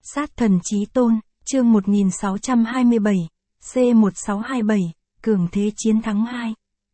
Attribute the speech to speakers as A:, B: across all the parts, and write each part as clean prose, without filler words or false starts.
A: Sát thần chí tôn, chương 1627, C1627, cường thế chiến thắng 2.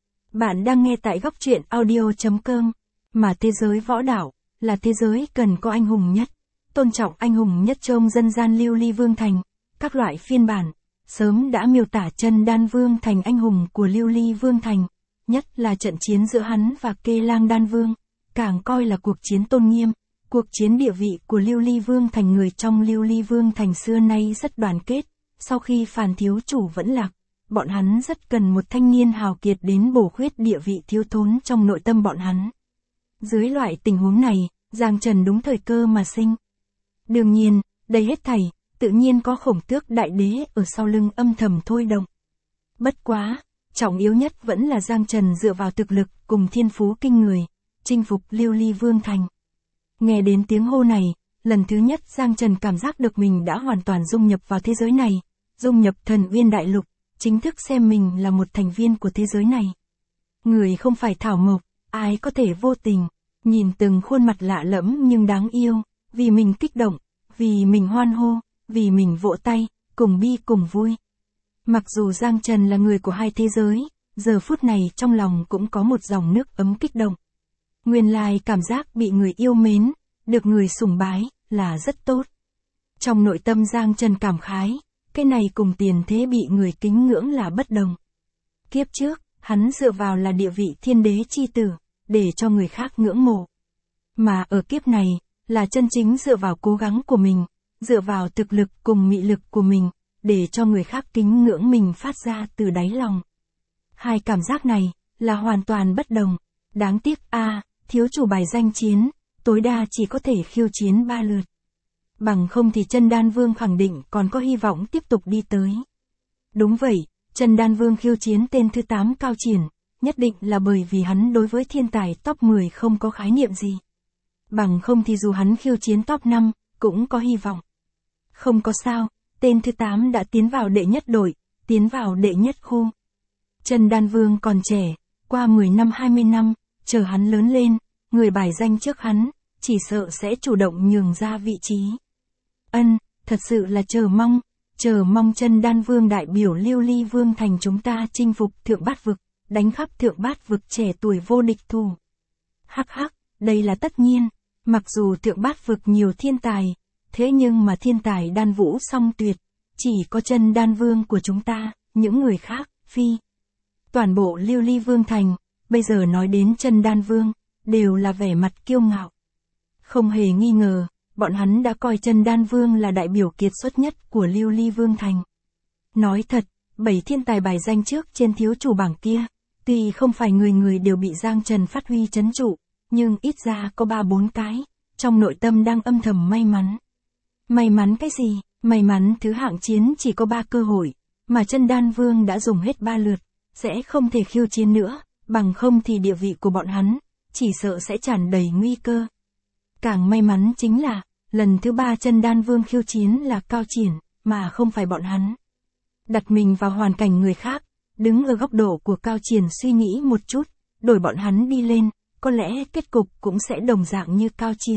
A: Bạn đang nghe tại góc truyện audio.com, mà thế giới võ đạo, là thế giới cần có anh hùng nhất, tôn trọng anh hùng nhất trong dân gian Lưu Ly Vương Thành, các loại phiên bản, sớm đã miêu tả Chân Đan Vương thành anh hùng của Lưu Ly Vương Thành, nhất là trận chiến giữa hắn và Kê Lang Đan Vương, càng coi là cuộc chiến tôn nghiêm. Cuộc chiến địa vị của Lưu Ly Vương Thành. Người trong Lưu Ly Vương Thành xưa nay rất đoàn kết, sau khi Phàn thiếu chủ vẫn lạc, bọn hắn rất cần một thanh niên hào kiệt đến bổ khuyết địa vị thiếu thốn trong nội tâm bọn hắn. Dưới loại tình huống này, Giang Trần đúng thời cơ mà sinh. Đương nhiên, đây hết thảy, tự nhiên có Khổng Tước Đại Đế ở sau lưng âm thầm thôi động. Bất quá, trọng yếu nhất vẫn là Giang Trần dựa vào thực lực cùng thiên phú kinh người, chinh phục Lưu Ly Vương Thành. Nghe đến tiếng hô này, lần thứ nhất Giang Trần cảm giác được mình đã hoàn toàn dung nhập vào thế giới này, dung nhập Thần Uyên Đại Lục, chính thức xem mình là một thành viên của thế giới này. Người không phải thảo mộc, ai có thể vô tình, nhìn từng khuôn mặt lạ lẫm nhưng đáng yêu, vì mình kích động, vì mình hoan hô, vì mình vỗ tay, cùng bi cùng vui. Mặc dù Giang Trần là người của hai thế giới, giờ phút này trong lòng cũng có một dòng nước ấm kích động. Nguyên lai cảm giác bị người yêu mến, được người sủng bái, là rất tốt. Trong nội tâm Giang Trần cảm khái, cái này cùng tiền thế bị người kính ngưỡng là bất đồng. Kiếp trước, hắn dựa vào là địa vị thiên đế chi tử, để cho người khác ngưỡng mộ. Mà ở kiếp này, là chân chính dựa vào cố gắng của mình, dựa vào thực lực cùng mị lực của mình, để cho người khác kính ngưỡng mình phát ra từ đáy lòng. Hai cảm giác này, là hoàn toàn bất đồng. Đáng tiếc thiếu chủ bài danh chiến, tối đa chỉ có thể khiêu chiến 3 lượt. Bằng không thì Chân Đan Vương khẳng định còn có hy vọng tiếp tục đi tới. Đúng vậy, Chân Đan Vương khiêu chiến tên thứ 8 Cao Triển, nhất định là bởi vì hắn đối với thiên tài top 10 không có khái niệm gì. Bằng không thì dù hắn khiêu chiến top 5, cũng có hy vọng. Không có sao, tên thứ 8 đã tiến vào đệ nhất đội, tiến vào đệ nhất khu. Chân Đan Vương còn trẻ, qua 10 năm 20 năm, chờ hắn lớn lên, người bài danh trước hắn, chỉ sợ sẽ chủ động nhường ra vị trí. Thật sự là chờ mong Chân Đan Vương đại biểu Lưu Ly Vương Thành chúng ta chinh phục Thượng Bát Vực, đánh khắp Thượng Bát Vực trẻ tuổi vô địch thủ. Đây là tất nhiên, mặc dù Thượng Bát Vực nhiều thiên tài, thế nhưng mà thiên tài đan vũ song tuyệt, chỉ có Chân Đan Vương của chúng ta, những người khác, phi. Toàn bộ Lưu Ly Vương Thành, bây giờ nói đến Chân Đan Vương, đều là vẻ mặt kiêu ngạo. Không hề nghi ngờ, bọn hắn đã coi Chân Đan Vương là đại biểu kiệt xuất nhất của Lưu Ly Vương Thành. Nói thật, 7 thiên tài bài danh trước trên thiếu chủ bảng kia, tuy không phải người người đều bị Giang Trần phát huy trấn trụ, nhưng ít ra có 3-4 cái, trong nội tâm đang âm thầm may mắn. May mắn cái gì? May mắn thứ hạng chiến chỉ có 3 cơ hội, mà Chân Đan Vương đã dùng hết 3 lượt, sẽ không thể khiêu chiến nữa, bằng không thì địa vị của bọn hắn, chỉ sợ sẽ tràn đầy nguy cơ. Càng may mắn chính là, lần thứ 3 Chân Đan Vương khiêu chiến là Cao Triển, mà không phải bọn hắn. Đặt mình vào hoàn cảnh người khác, đứng ở góc độ của Cao Triển suy nghĩ một chút, đổi bọn hắn đi lên, có lẽ kết cục cũng sẽ đồng dạng như Cao Triển.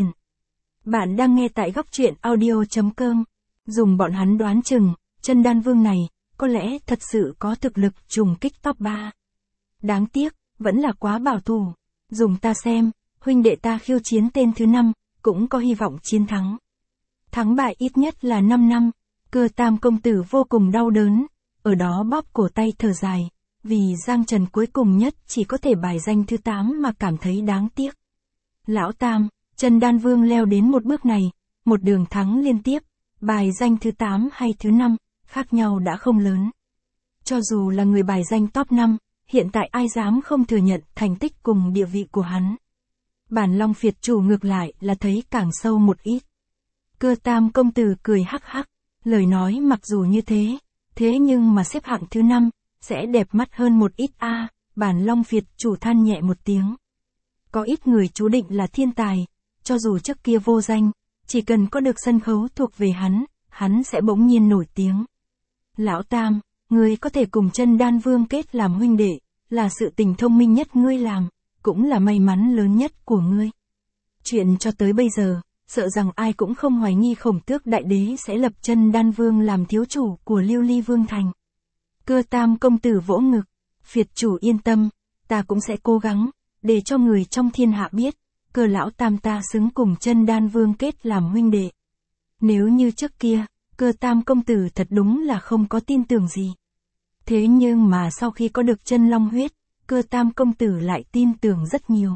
A: Bạn đang nghe tại góc truyện audio.com, dùng bọn hắn đoán chừng, Chân Đan Vương này, có lẽ thật sự có thực lực trùng kích top 3. Đáng tiếc, vẫn là quá bảo thủ. Dùng ta xem, huynh đệ ta khiêu chiến tên thứ 5, cũng có hy vọng chiến thắng. Thắng bại ít nhất là 5 năm, Cơ Tam công tử vô cùng đau đớn, ở đó bóp cổ tay thở dài, vì Giang Trần cuối cùng nhất chỉ có thể bài danh thứ 8 mà cảm thấy đáng tiếc. Lão Tam, Chân Đan Vương leo đến một bước này, một đường thắng liên tiếp, bài danh thứ 8 hay thứ 5, khác nhau đã không lớn. Cho dù là người bài danh top 5, hiện tại ai dám không thừa nhận thành tích cùng địa vị của hắn. Bản Long Phiệt chủ ngược lại là thấy càng sâu một ít. Cơ Tam công tử cười hắc hắc, lời nói mặc dù như thế nhưng mà xếp hạng thứ 5, sẽ đẹp mắt hơn một ít Bản Long Phiệt chủ than nhẹ một tiếng. Có ít người chú định là thiên tài, cho dù trước kia vô danh, chỉ cần có được sân khấu thuộc về hắn sẽ bỗng nhiên nổi tiếng. Lão Tam, ngươi có thể cùng Chân Đan Vương kết làm huynh đệ, là sự tình thông minh nhất ngươi làm, cũng là may mắn lớn nhất của ngươi. Chuyện cho tới bây giờ, sợ rằng ai cũng không hoài nghi Khổng Tước Đại Đế sẽ lập Chân Đan Vương làm thiếu chủ của Lưu Ly Vương thành. Cơ Tam công tử vỗ ngực, Phiệt chủ yên tâm, ta cũng sẽ cố gắng, để cho người trong thiên hạ biết, Cơ lão tam ta xứng cùng Chân Đan Vương kết làm huynh đệ. Nếu như trước kia, Cơ Tam công tử thật đúng là không có tin tưởng gì. Thế nhưng mà sau khi có được chân long huyết, Cơ Tam công tử lại tin tưởng rất nhiều.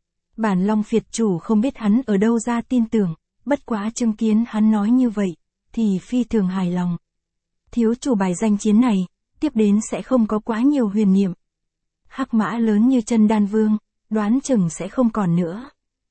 A: Bản Long Phiệt chủ không biết hắn ở đâu ra tin tưởng, bất quá chứng kiến hắn nói như vậy, thì phi thường hài lòng. Thiếu chủ bài danh chiến này, tiếp đến sẽ không có quá nhiều huyền niệm. Hắc mã lớn như Chân Đan Vương, đoán chừng sẽ không còn nữa.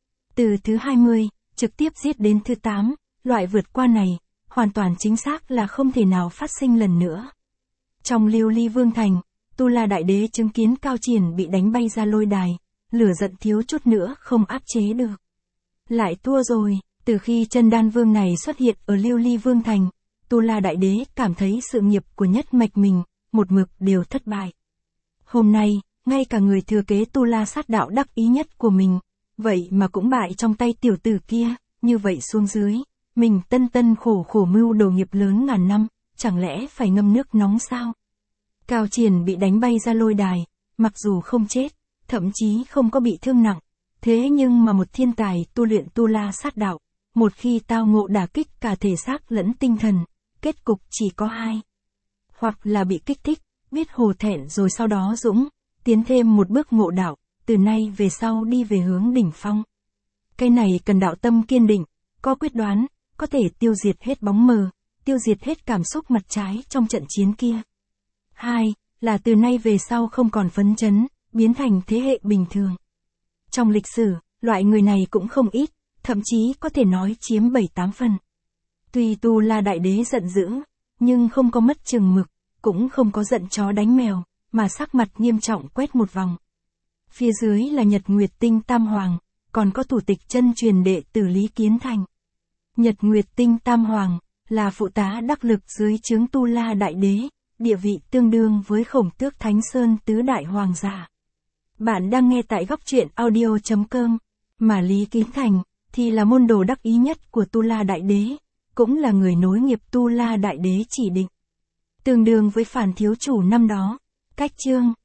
A: Từ thứ 20, trực tiếp giết đến thứ 8, loại vượt qua này, hoàn toàn chính xác là không thể nào phát sinh lần nữa. Trong Lưu Ly Vương thành, Tu La Đại Đế chứng kiến Cao Triển bị đánh bay ra lôi đài, lửa giận thiếu chút nữa không áp chế được. Lại thua rồi, từ khi Chân Đan Vương này xuất hiện ở Lưu Ly Vương thành, Tu La Đại Đế cảm thấy sự nghiệp của nhất mạch mình, một mực đều thất bại. Hôm nay, ngay cả người thừa kế Tu La sát đạo đắc ý nhất của mình, vậy mà cũng bại trong tay tiểu tử kia, như vậy xuống dưới, mình tân tân khổ khổ mưu đồ nghiệp lớn ngàn năm, chẳng lẽ phải ngâm nước nóng sao? Cao Triển bị đánh bay ra lôi đài, mặc dù không chết, thậm chí không có bị thương nặng, thế nhưng mà một thiên tài tu luyện Tu La sát đạo, một khi tao ngộ đả kích cả thể xác lẫn tinh thần, kết cục chỉ có hai. Hoặc là bị kích thích, biết hổ thẹn rồi sau đó dũng, tiến thêm một bước ngộ đạo, từ nay về sau đi về hướng đỉnh phong. Cái này cần đạo tâm kiên định, có quyết đoán, có thể tiêu diệt hết bóng mờ, tiêu diệt hết cảm xúc mặt trái trong trận chiến kia. Hai, là từ nay về sau không còn phấn chấn, biến thành thế hệ bình thường. Trong lịch sử, loại người này cũng không ít, thậm chí có thể nói chiếm 7-8 phần. Tuy Tu La Đại Đế giận dữ, nhưng không có mất chừng mực, cũng không có giận chó đánh mèo, mà sắc mặt nghiêm trọng quét một vòng. Phía dưới là Nhật Nguyệt Tinh Tam Hoàng, còn có thủ tịch chân truyền đệ tử Lý Kiến Thành. Nhật Nguyệt Tinh Tam Hoàng, là phụ tá đắc lực dưới trướng Tu La Đại Đế, địa vị tương đương với Khổng Tước Thánh Sơn tứ đại hoàng giả. Bạn đang nghe tại góc truyện audio.com, mà Lý Kiến Thành, thì là môn đồ đắc ý nhất của Tu La Đại Đế, cũng là người nối nghiệp Tu La Đại Đế chỉ định. Tương đương với Phản thiếu chủ năm đó, cách chương.